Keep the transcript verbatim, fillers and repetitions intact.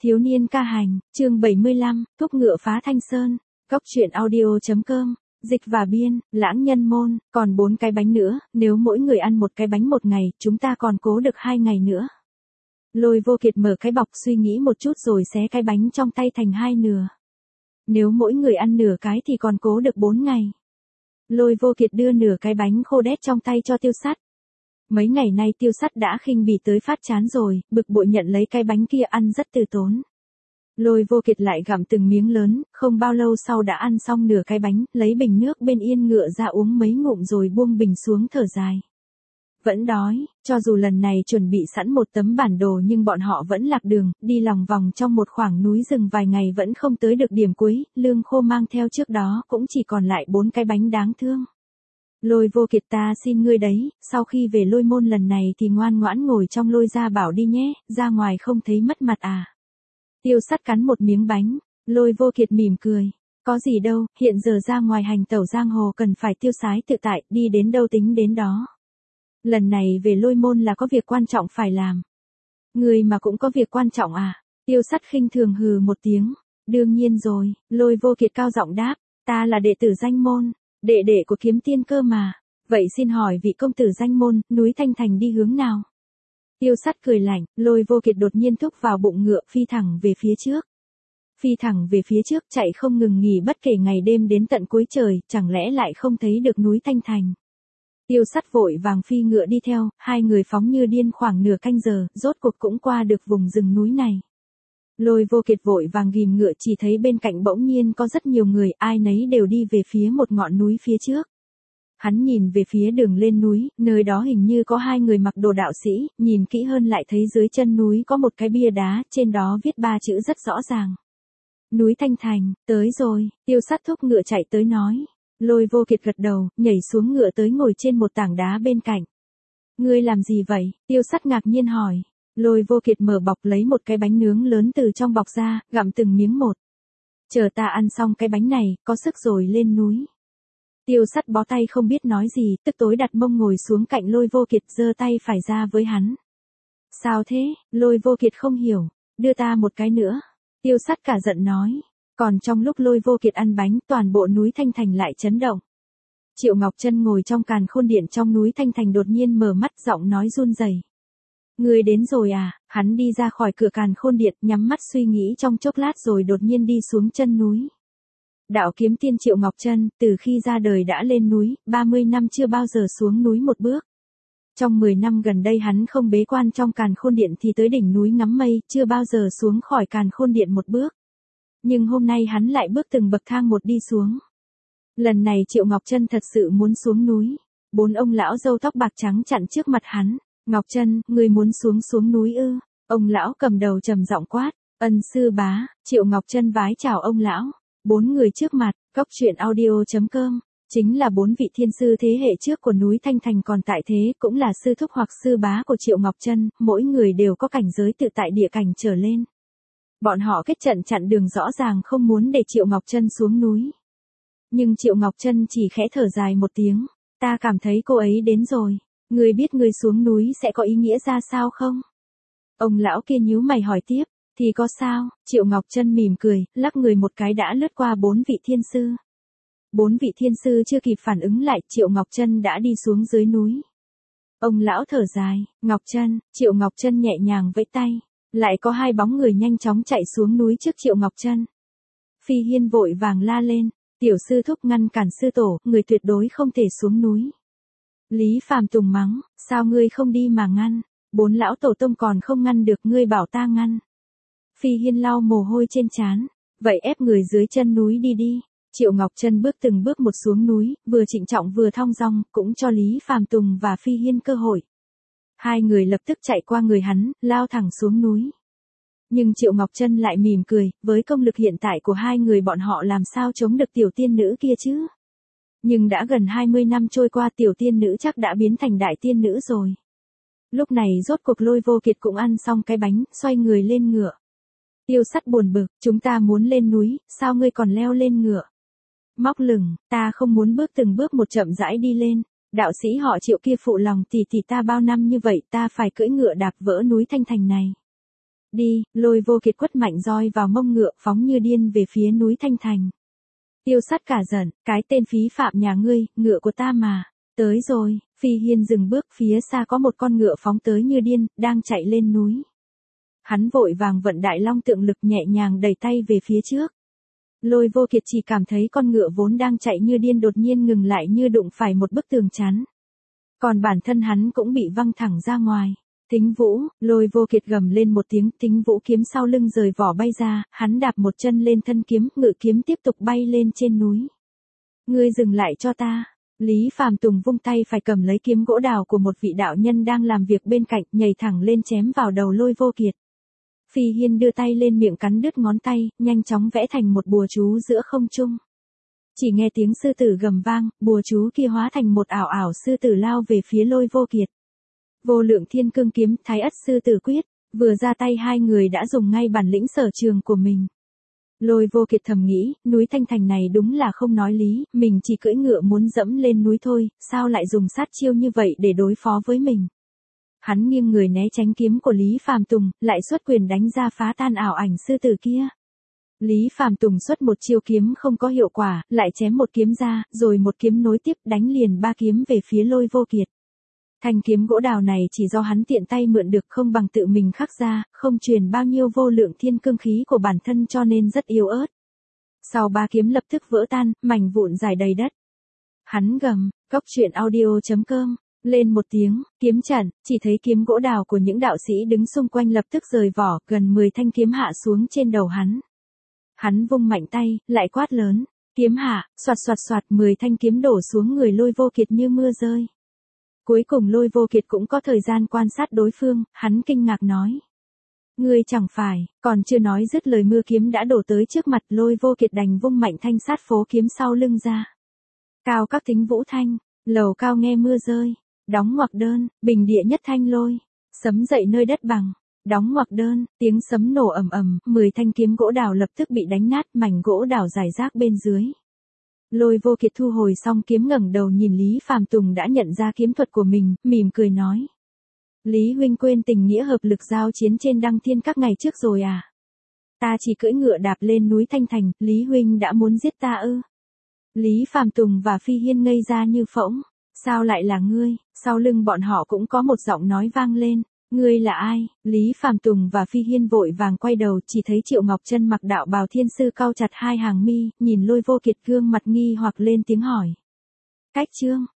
Thiếu niên ca hành, chương bảy mươi lăm, thúc ngựa phá thanh sơn, góc truyện audio.com, dịch và biên, lãng nhân môn, còn bốn cái bánh nữa, nếu mỗi người ăn một cái bánh một ngày, chúng ta còn cố được hai ngày nữa. Lôi Vô Kiệt mở cái bọc suy nghĩ một chút rồi xé cái bánh trong tay thành hai nửa. Nếu mỗi người ăn nửa cái thì còn cố được bốn ngày. Lôi Vô Kiệt đưa nửa cái bánh khô đét trong tay cho Tiêu Sắt. Mấy ngày nay Tiêu Sắt đã khinh bỉ tới phát chán rồi, bực bội nhận lấy cái bánh kia ăn rất từ tốn. Lôi Vô Kiệt lại gặm từng miếng lớn, không bao lâu sau đã ăn xong nửa cái bánh, lấy bình nước bên yên ngựa ra uống mấy ngụm rồi buông bình xuống thở dài. Vẫn đói, cho dù lần này chuẩn bị sẵn một tấm bản đồ nhưng bọn họ vẫn lạc đường, đi lòng vòng trong một khoảng núi rừng vài ngày vẫn không tới được điểm cuối, lương khô mang theo trước đó cũng chỉ còn lại bốn cái bánh đáng thương. Lôi Vô Kiệt, ta xin ngươi đấy, sau khi về Lôi Môn lần này thì ngoan ngoãn ngồi trong Lôi gia bảo đi nhé, ra ngoài không thấy mất mặt à. Tiêu Sắt cắn một miếng bánh, Lôi Vô Kiệt mỉm cười, có gì đâu, hiện giờ ra ngoài hành tẩu giang hồ cần phải tiêu sái tự tại, đi đến đâu tính đến đó. Lần này về Lôi Môn là có việc quan trọng phải làm. Người mà cũng có việc quan trọng à? Tiêu Sắt khinh thường hừ một tiếng, đương nhiên rồi, Lôi Vô Kiệt cao giọng đáp, ta là đệ tử danh môn. Đệ đệ của Kiếm Tiên cơ mà. Vậy xin hỏi vị công tử danh môn, núi Thanh Thành đi hướng nào? Tiêu Sắt cười lạnh, Lôi Vô Kiệt đột nhiên thúc vào bụng ngựa phi thẳng về phía trước. Phi thẳng về phía trước chạy không ngừng nghỉ bất kể ngày đêm đến tận cuối trời, chẳng lẽ lại không thấy được núi Thanh Thành. Tiêu Sắt vội vàng phi ngựa đi theo, hai người phóng như điên khoảng nửa canh giờ, rốt cuộc cũng qua được vùng rừng núi này. Lôi Vô Kiệt vội vàng ghim ngựa chỉ thấy bên cạnh bỗng nhiên có rất nhiều người, ai nấy đều đi về phía một ngọn núi phía trước. Hắn nhìn về phía đường lên núi, nơi đó hình như có hai người mặc đồ đạo sĩ, nhìn kỹ hơn lại thấy dưới chân núi có một cái bia đá, trên đó viết ba chữ rất rõ ràng. Núi Thanh Thành, tới rồi, Tiêu Sắt thúc ngựa chạy tới nói. Lôi Vô Kiệt gật đầu, nhảy xuống ngựa tới ngồi trên một tảng đá bên cạnh. Ngươi làm gì vậy? Tiêu Sắt ngạc nhiên hỏi. Lôi Vô Kiệt mở bọc lấy một cái bánh nướng lớn từ trong bọc ra, gặm từng miếng một. Chờ ta ăn xong cái bánh này, có sức rồi lên núi. Tiêu Sắt bó tay không biết nói gì, tức tối đặt mông ngồi xuống cạnh Lôi Vô Kiệt giơ tay phải ra với hắn. Sao thế? Lôi Vô Kiệt không hiểu, đưa ta một cái nữa. Tiêu Sắt cả giận nói. Còn trong lúc Lôi Vô Kiệt ăn bánh, toàn bộ núi Thanh Thành lại chấn động. Triệu Ngọc Trân ngồi trong càn khôn điện trong núi Thanh Thành đột nhiên mở mắt, giọng nói run rẩy. Ngươi đến rồi à? Hắn đi ra khỏi cửa càn khôn điện, nhắm mắt suy nghĩ trong chốc lát rồi đột nhiên đi xuống chân núi. Đạo kiếm tiên Triệu Ngọc Trân, từ khi ra đời đã lên núi, ba mươi năm chưa bao giờ xuống núi một bước. Trong mười năm gần đây hắn không bế quan trong càn khôn điện thì tới đỉnh núi ngắm mây, chưa bao giờ xuống khỏi càn khôn điện một bước. Nhưng hôm nay hắn lại bước từng bậc thang một đi xuống. Lần này Triệu Ngọc Trân thật sự muốn xuống núi. Bốn ông lão râu tóc bạc trắng chặn trước mặt hắn. Ngọc Trân, ngươi muốn xuống xuống núi ư? Ông lão cầm đầu trầm giọng quát. Ân sư bá. Triệu Ngọc Trân vái chào ông lão. Bốn người trước mặt, góc truyện audio.com, chính là bốn vị thiên sư thế hệ trước của núi Thanh Thành còn tại thế, cũng là sư thúc hoặc sư bá của Triệu Ngọc Trân, mỗi người đều có cảnh giới tự tại địa cảnh trở lên. Bọn họ kết trận chặn đường rõ ràng không muốn để Triệu Ngọc Trân xuống núi. Nhưng Triệu Ngọc Trân chỉ khẽ thở dài một tiếng, ta cảm thấy cô ấy đến rồi. Ngươi biết ngươi xuống núi sẽ có ý nghĩa ra sao không? Ông lão kia nhíu mày hỏi tiếp, thì có sao? Triệu Ngọc Trân mỉm cười, lắc người một cái đã lướt qua bốn vị thiên sư. Bốn vị thiên sư chưa kịp phản ứng lại, Triệu Ngọc Trân đã đi xuống dưới núi. Ông lão thở dài, Ngọc Trân, Triệu Ngọc Trân nhẹ nhàng vẫy tay, lại có hai bóng người nhanh chóng chạy xuống núi trước Triệu Ngọc Trân. Phi Hiên vội vàng la lên, tiểu sư thúc ngăn cản sư tổ, người tuyệt đối không thể xuống núi. Lý Phàm Tùng mắng, sao ngươi không đi mà ngăn, bốn lão tổ tông còn không ngăn được ngươi bảo ta ngăn. Phi Hiên lau mồ hôi trên trán, vậy ép người dưới chân núi đi đi. Triệu Ngọc Trân bước từng bước một xuống núi, vừa trịnh trọng vừa thong dong, cũng cho Lý Phàm Tùng và Phi Hiên cơ hội. Hai người lập tức chạy qua người hắn, lao thẳng xuống núi. Nhưng Triệu Ngọc Trân lại mỉm cười, với công lực hiện tại của hai người bọn họ làm sao chống được tiểu tiên nữ kia chứ? Nhưng đã gần hai mươi năm trôi qua, tiểu tiên nữ chắc đã biến thành đại tiên nữ rồi. Lúc này rốt cuộc Lôi Vô Kiệt cũng ăn xong cái bánh, xoay người lên ngựa. Tiêu Sắt buồn bực, chúng ta muốn lên núi, sao ngươi còn leo lên ngựa? Móc lửng, ta không muốn bước từng bước một chậm rãi đi lên. Đạo sĩ họ Triệu kia phụ lòng tỷ tỷ ta bao năm như vậy, ta phải cưỡi ngựa đạp vỡ núi Thanh Thành này. Đi, Lôi Vô Kiệt quất mạnh roi vào mông ngựa phóng như điên về phía núi Thanh Thành. Tiêu Sắt cả giận, cái tên phí phạm nhà ngươi, ngựa của ta mà. Tới rồi, Phi Hiên dừng bước, phía xa có một con ngựa phóng tới như điên, đang chạy lên núi. Hắn vội vàng vận đại long tượng lực nhẹ nhàng đẩy tay về phía trước. Lôi Vô Kiệt chỉ cảm thấy con ngựa vốn đang chạy như điên đột nhiên ngừng lại như đụng phải một bức tường chắn. Còn bản thân hắn cũng bị văng thẳng ra ngoài. Tính Vũ, Lôi Vô Kiệt gầm lên một tiếng, Tính Vũ kiếm sau lưng rời vỏ bay ra, hắn đạp một chân lên thân kiếm, ngự kiếm tiếp tục bay lên trên núi. Ngươi dừng lại cho ta. Lý Phàm Tùng vung tay phải cầm lấy kiếm gỗ đào của một vị đạo nhân đang làm việc bên cạnh, nhảy thẳng lên chém vào đầu Lôi Vô Kiệt. Phi Hiên đưa tay lên miệng cắn đứt ngón tay, nhanh chóng vẽ thành một bùa chú giữa không trung. Chỉ nghe tiếng sư tử gầm vang, bùa chú kia hóa thành một ảo ảo sư tử lao về phía Lôi Vô Kiệt. Vô Lượng Thiên Cương kiếm, Thái Ất sư tử quyết, vừa ra tay hai người đã dùng ngay bản lĩnh sở trường của mình. Lôi Vô Kiệt thầm nghĩ, núi Thanh Thành này đúng là không nói lý, mình chỉ cưỡi ngựa muốn dẫm lên núi thôi, sao lại dùng sát chiêu như vậy để đối phó với mình. Hắn nghiêng người né tránh kiếm của Lý Phàm Tùng, lại xuất quyền đánh ra phá tan ảo ảnh sư tử kia. Lý Phàm Tùng xuất một chiêu kiếm không có hiệu quả, lại chém một kiếm ra, rồi một kiếm nối tiếp đánh liền ba kiếm về phía Lôi Vô Kiệt. Thanh kiếm gỗ đào này chỉ do hắn tiện tay mượn được không bằng tự mình khắc ra, không truyền bao nhiêu vô lượng thiên cương khí của bản thân cho nên rất yếu ớt. Sau ba kiếm lập tức vỡ tan, mảnh vụn rải đầy đất. Hắn gầm, Cốc Truyện Audio chấm com, lên một tiếng, kiếm trận, chỉ thấy kiếm gỗ đào của những đạo sĩ đứng xung quanh lập tức rời vỏ, gần mười thanh kiếm hạ xuống trên đầu hắn. Hắn vung mạnh tay, lại quát lớn, kiếm hạ, soạt soạt soạt mười thanh kiếm đổ xuống người Lôi Vô Kiệt như mưa rơi. Cuối cùng Lôi Vô Kiệt cũng có thời gian quan sát đối phương, hắn kinh ngạc nói. Ngươi chẳng phải, còn chưa nói dứt lời mưa kiếm đã đổ tới trước mặt Lôi Vô Kiệt đành vung mạnh thanh sát phố kiếm sau lưng ra. Cao các Tính Vũ thanh, lầu cao nghe mưa rơi, đóng ngoặc đơn, bình địa nhất thanh lôi, sấm dậy nơi đất bằng, đóng ngoặc đơn, tiếng sấm nổ ầm ầm, mười thanh kiếm gỗ đào lập tức bị đánh nát, mảnh gỗ đào rải rác bên dưới. Lôi Vô Kiệt thu hồi xong kiếm ngẩng đầu nhìn Lý Phàm Tùng đã nhận ra kiếm thuật của mình, mỉm cười nói. Lý huynh quên tình nghĩa hợp lực giao chiến trên Đăng Thiên các ngày trước rồi à? Ta chỉ cưỡi ngựa đạp lên núi Thanh Thành, Lý huynh đã muốn giết ta ư? Lý Phàm Tùng và Phi Hiên ngây ra như phỗng. Sao lại là ngươi? Sau lưng bọn họ cũng có một giọng nói vang lên. Ngươi là ai? Lý Phàm Tùng và Phi Hiên vội vàng quay đầu, chỉ thấy Triệu Ngọc Chân mặc đạo bào thiên sư cau chặt hai hàng mi, nhìn Lôi Vô Kiệt gương mặt nghi hoặc lên tiếng hỏi. Cách Trương,